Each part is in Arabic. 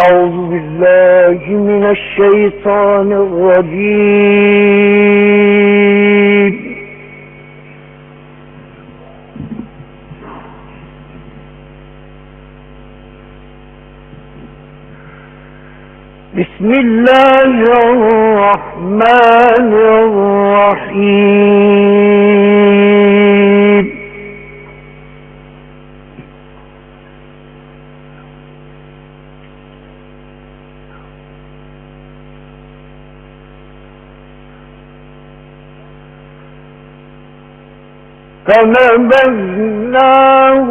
أعوذ بالله من الشيطان الرجيم. بسم الله الرحمن الرحيم. فنبذناه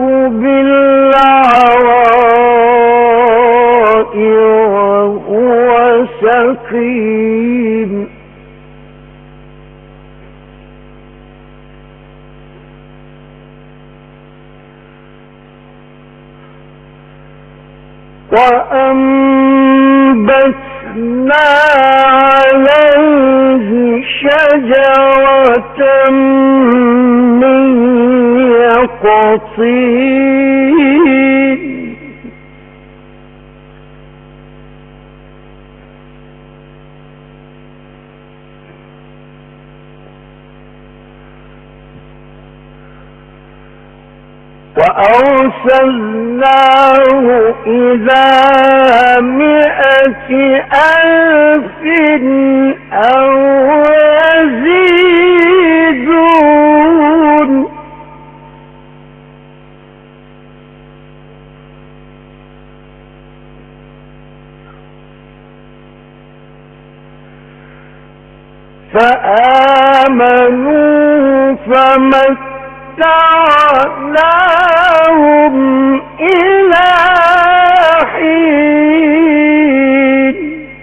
بالعراء وهو سقيم. وأنبتنا عليه شجرة من يقطين. وأرسلناه إلى 100,000 أو يزيدون. فآمنوا فمتعناهم إلى حين.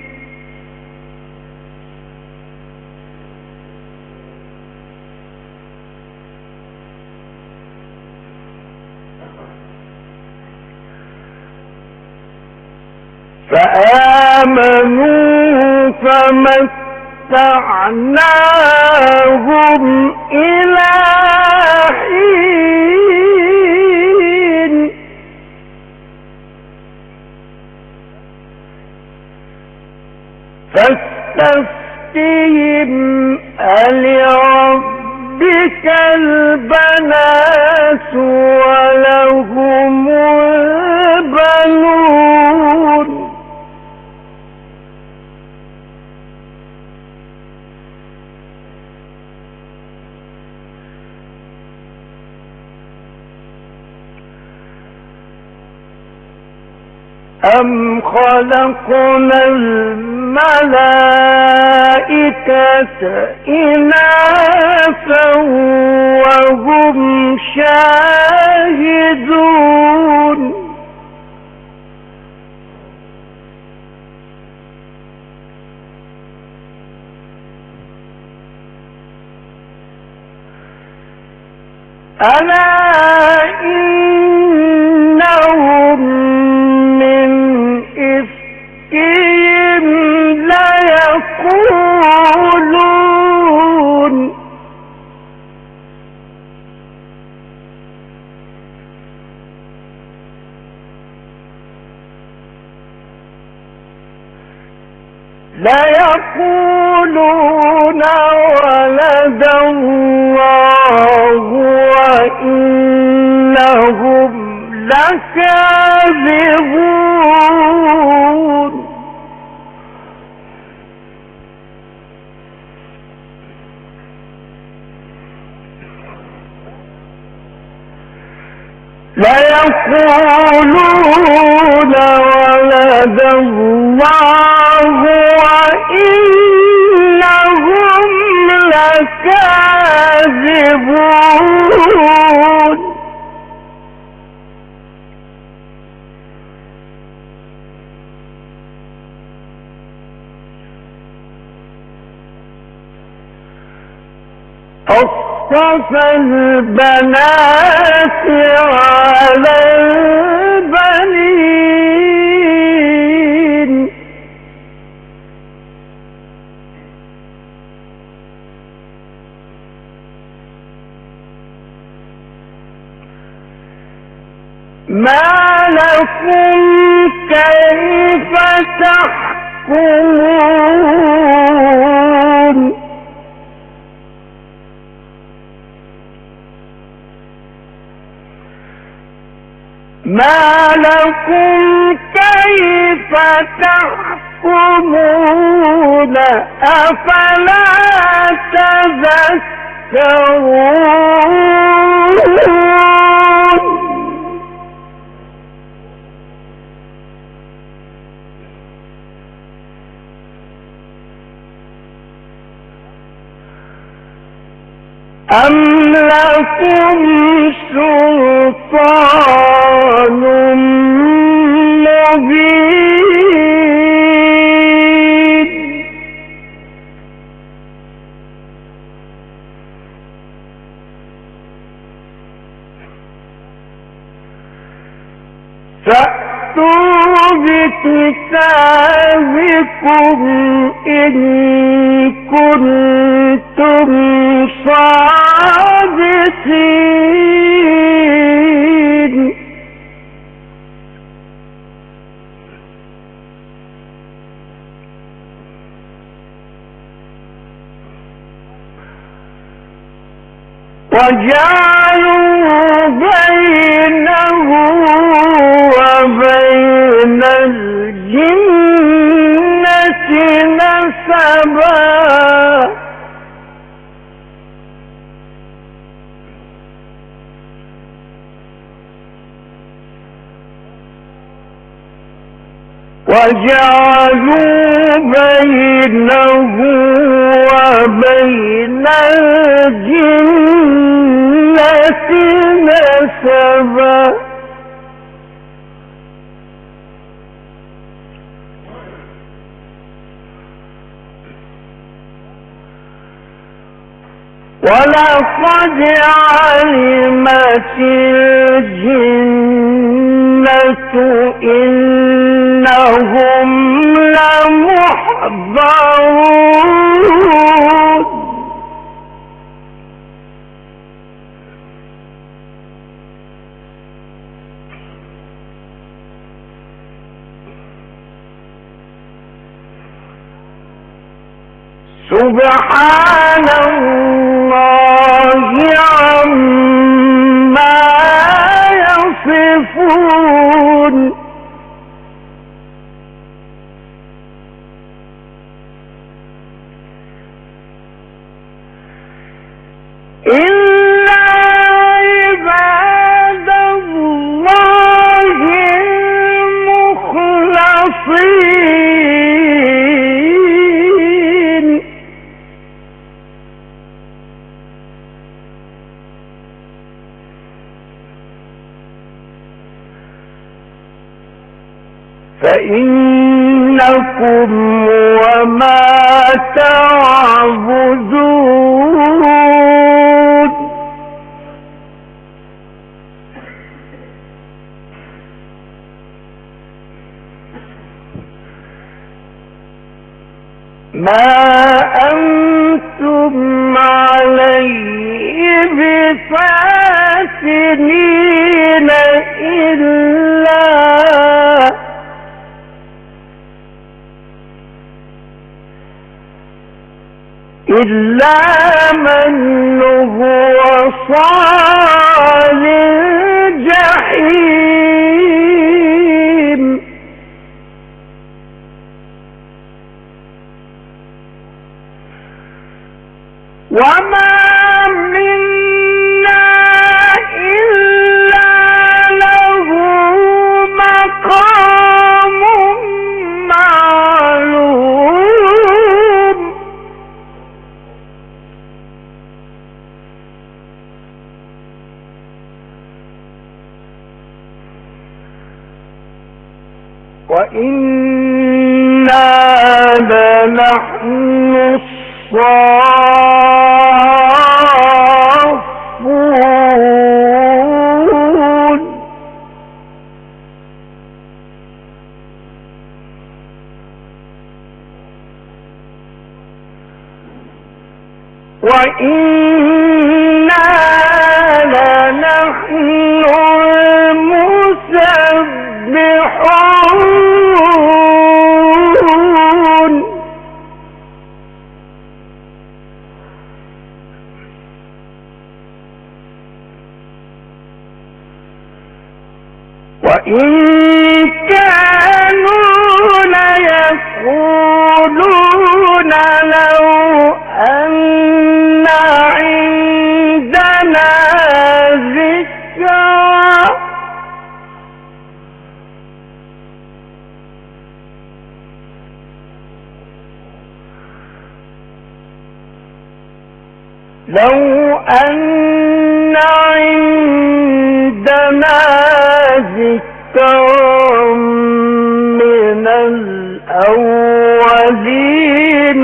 فآمنوا فمتعناهم إلى حين. فاستفتهم ألربك البنات ولهم البنون. أم خلقنا الملائكة إناثا وهم شاهدون. ألا إنهم من إفكهم ليقولون. ولد الله وإنهم لكاذبون. ليقولون ولد الله وإنهم لكاذبون. أصطفى البنات على البنين. ما لكم كيف تحكمون ما لكم كيف تحكمون أفلا تذكرون أم لكم سلطان مبين فأتوا بكتابكم إن كنتم صادقين وجعلوا بينه وبين الجنة نسبا وجعلوا بينه وبين الجنة نسبا ولقد علمت الجنة إنهم لمحضرون سبحان الله عما يصفون إلا عباد الله المخلصين فإنكم وما تعبدون ما أنتم عليه بفاتنين إلا من هو صال الجحيم وما منا إلا له مقام معلوم وإنا لنحن الصافون وإنا لنحن المسبحون وإن كانوا ليقولون لو أن عندنا ذكرا من الأولين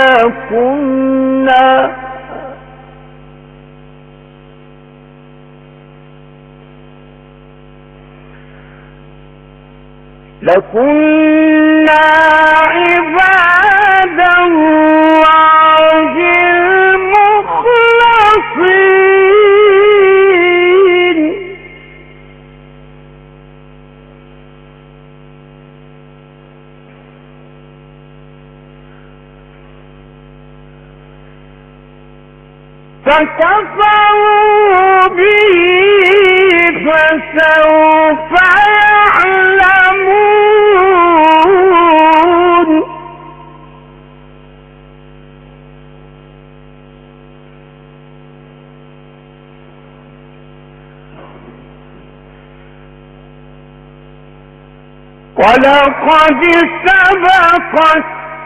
لكنا عباد الله المخلصين فكفروا به فسوف يعلمون ولقد سبقت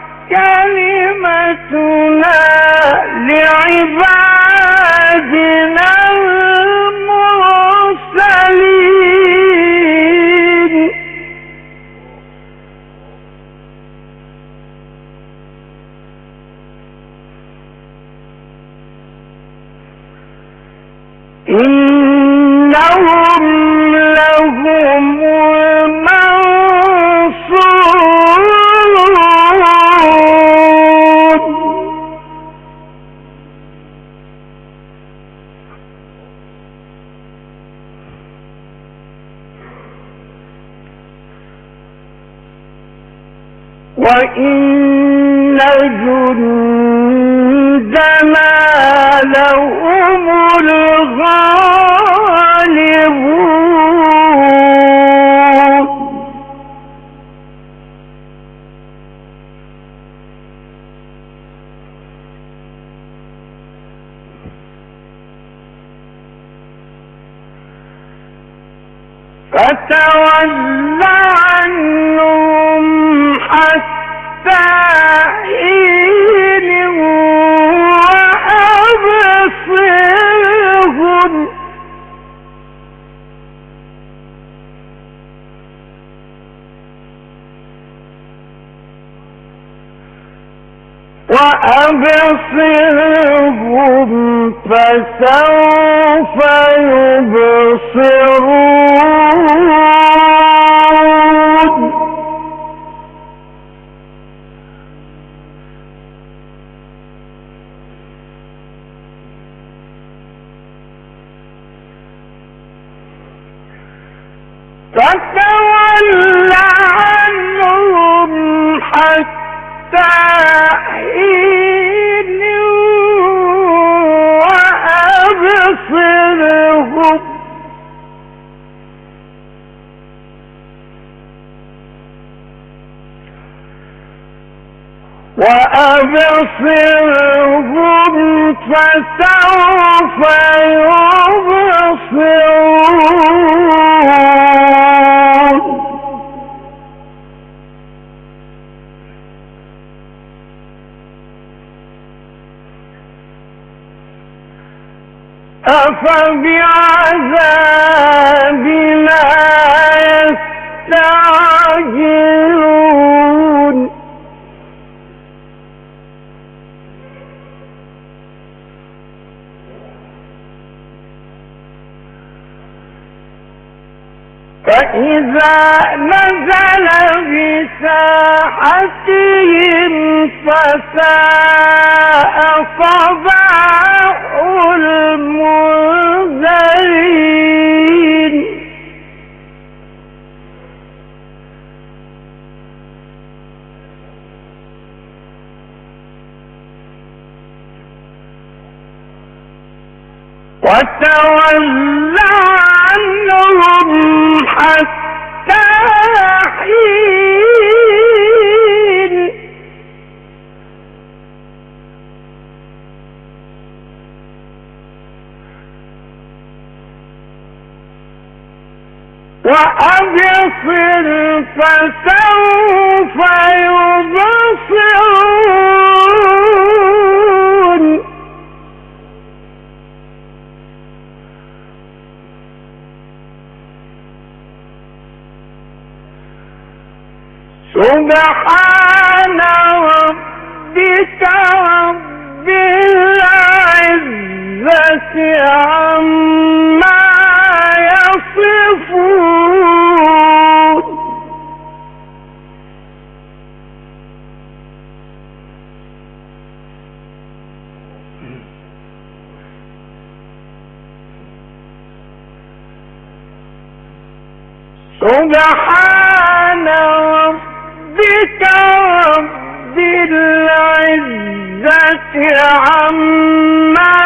كلمتنا لعبادنا المرسلين إنهم لهم وإن جندنا لهم الغالبون فتول عنهم حتى حين وأبصرهم فسوف يبصرون فتول عنهم حتى حين وأبصرهم فسوف يبصرون أفبعذابنا يستعجلون فإذا نزل بساحتهم فساء صباح المنذرين وتول عنهم حتى وأبصر فسوف يبصرون سبحان ربك رب العزة عما يصفون سبحان ربك رب العزة عما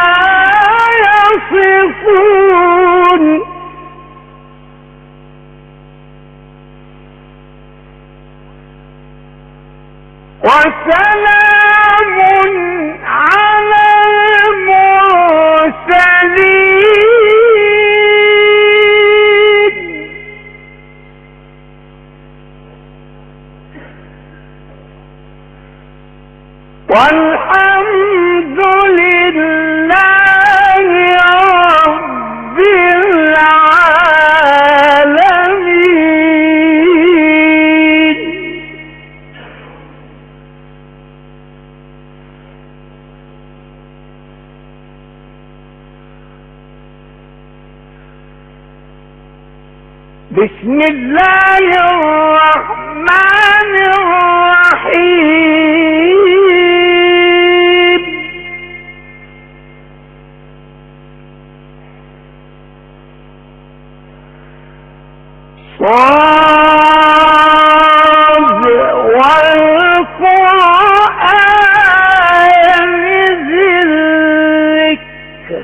يصفون وسلام على المرسلين والحمد لله رب العالمين. بسم الله الرحمن الرحيم. صاد والقرآن ذي الذكر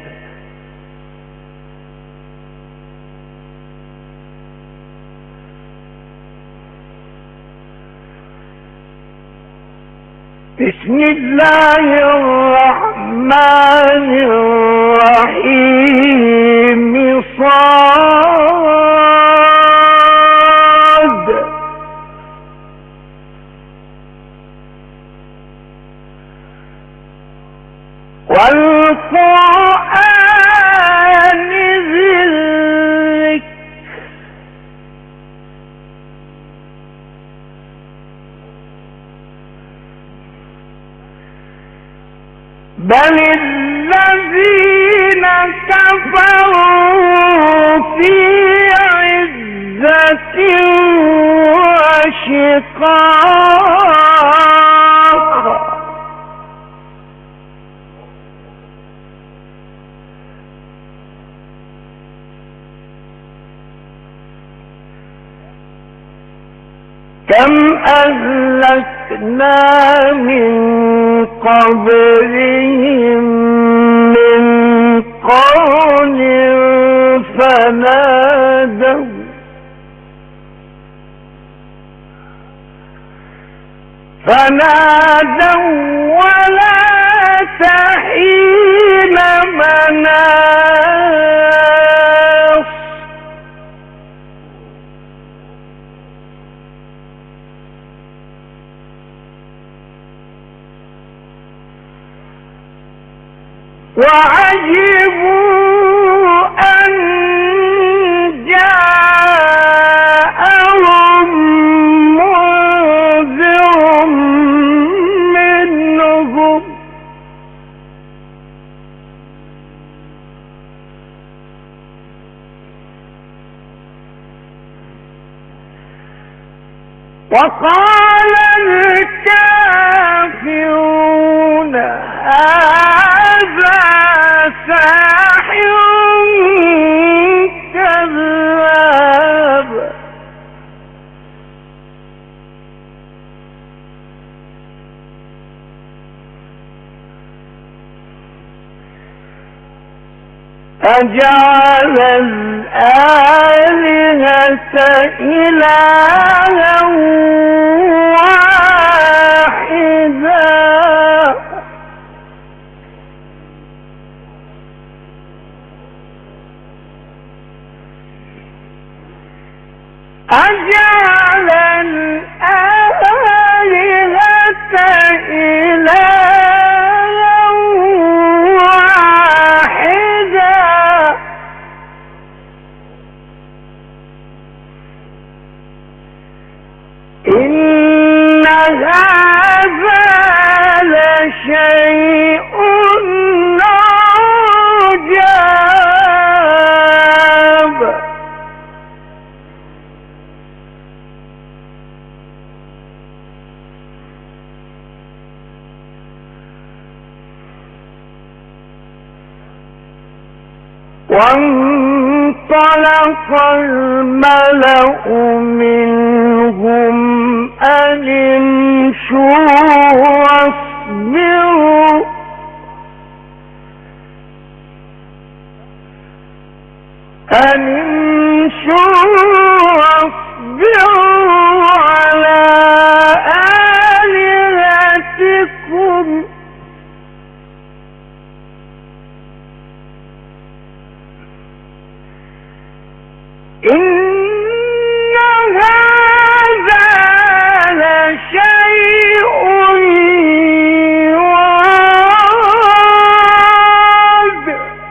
بسم الله الرحمن الرحيم. صاد والقرآن ذي الذكر بل الذين كفروا في عزة وشقاق كم أهلكنا من قبلهم من قرن فنادوا ولا تحين مناص وعجبوا أن جاءهم منذر منهم وقال الكافرون هذا ساحر كذاب أجعل الآلهة إلها واحدا أجعل الآلهة إلها واحدا إن هذا لشيء عجاب وانطلق الملأ منهم أن امشوا واصبروا على آلهتكم إن هذا لشيء يراد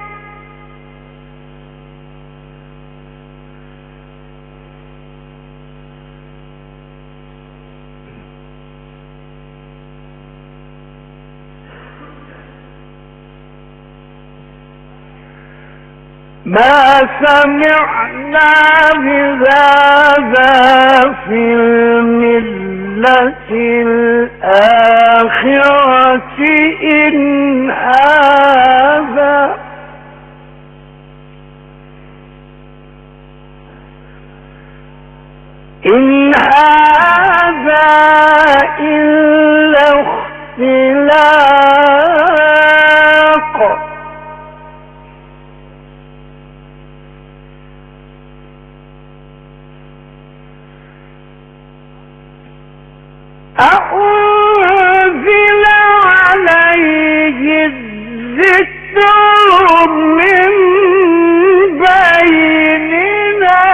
ما سمعنا بهذا في الملة الآخرة إن هذا إلا اختلاق أنزل عليه الذكر من بيننا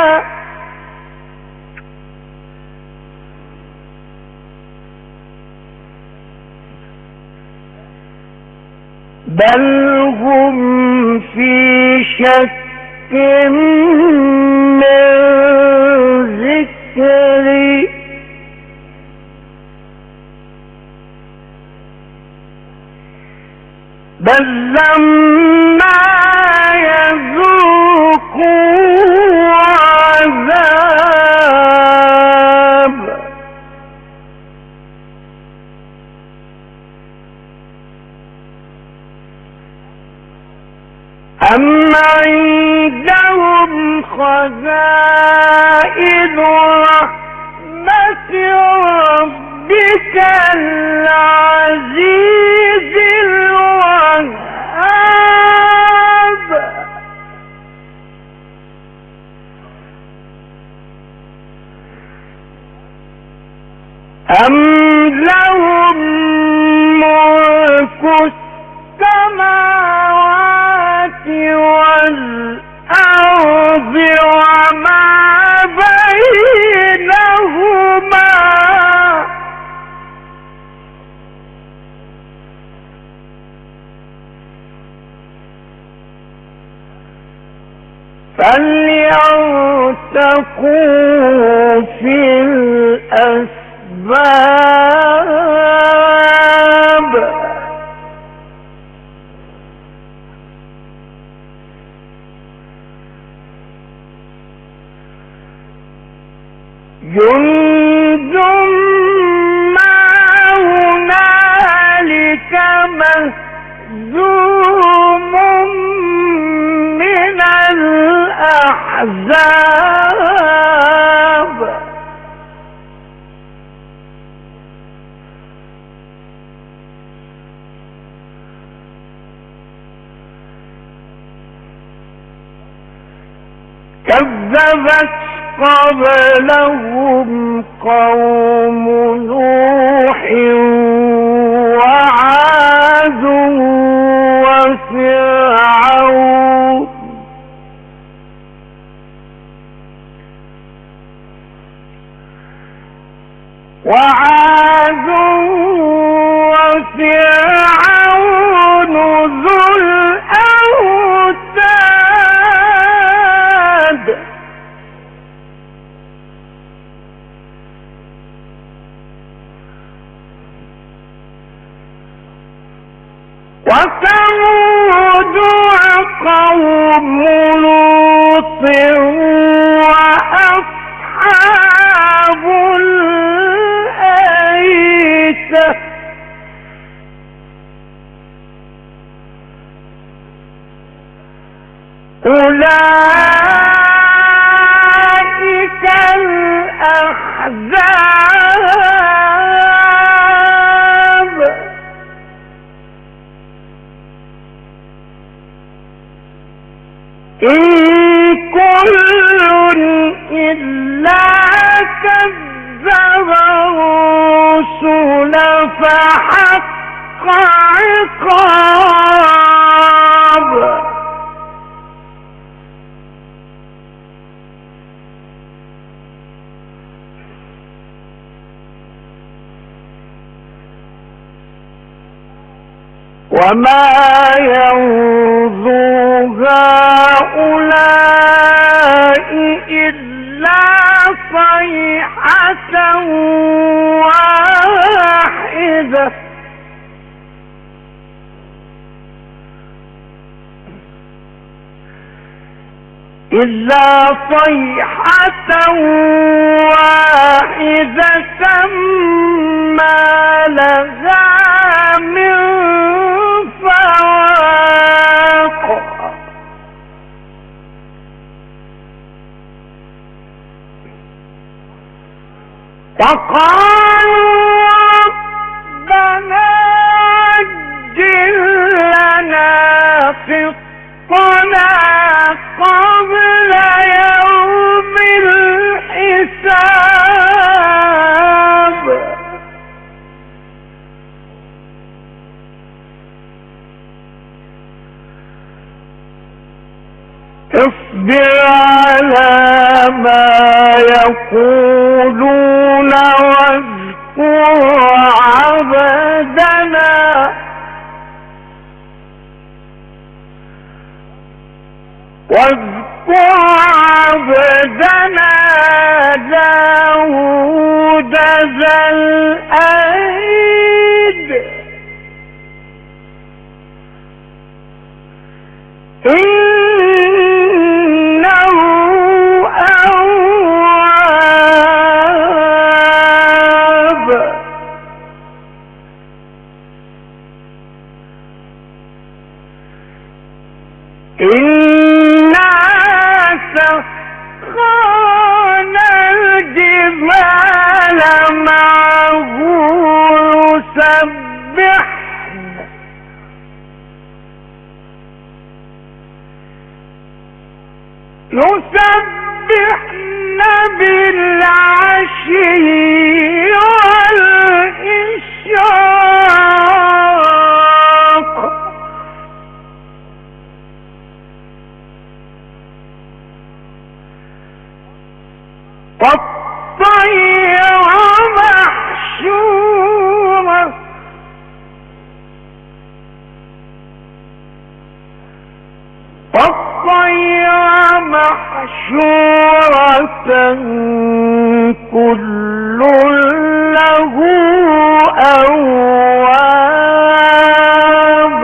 بل هم في شك من ذكري بل لما يذوقوا عذاب أم عندهم خزائن رحمة ربك العزيز الوهاب أم لهم ملك السماوات والأرض وما بينهما فليرتقوا في الأسباب جند ما هنالك مهزوم من الأحزاب كذبت قبلهم قوم نوح وعاد وفرعون ذو الأوتاد وثمود قوم لوط وأصحاب الأيكة أولئك الأحزاب إن كل إلا كذب الرسل فحق عقاب وما ينظر هؤلاء إلا صيحة واحدة ما لها من فواق وقالوا ربنا عجل لنا قسطنا قبل يوم الحساب اصبر على ما يقولون واذكر عبدنا داود ذا الأيد إنه أواب إنا سخرنا الجبال معه يسبحن بالعشي والإشراق والطير محشورة كل له أواب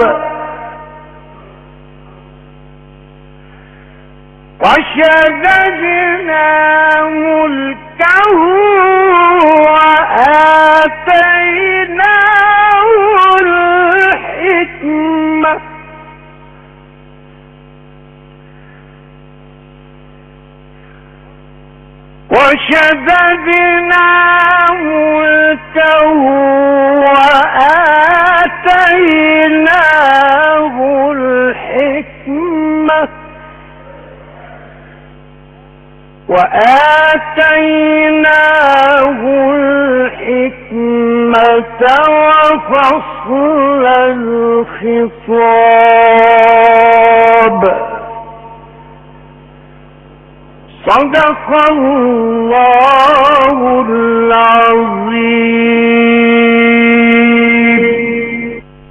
وشددنا ملكه وآتيناه الحكمة وآتيناه الحكمة وفصل الخطاب صدق الله العظيم.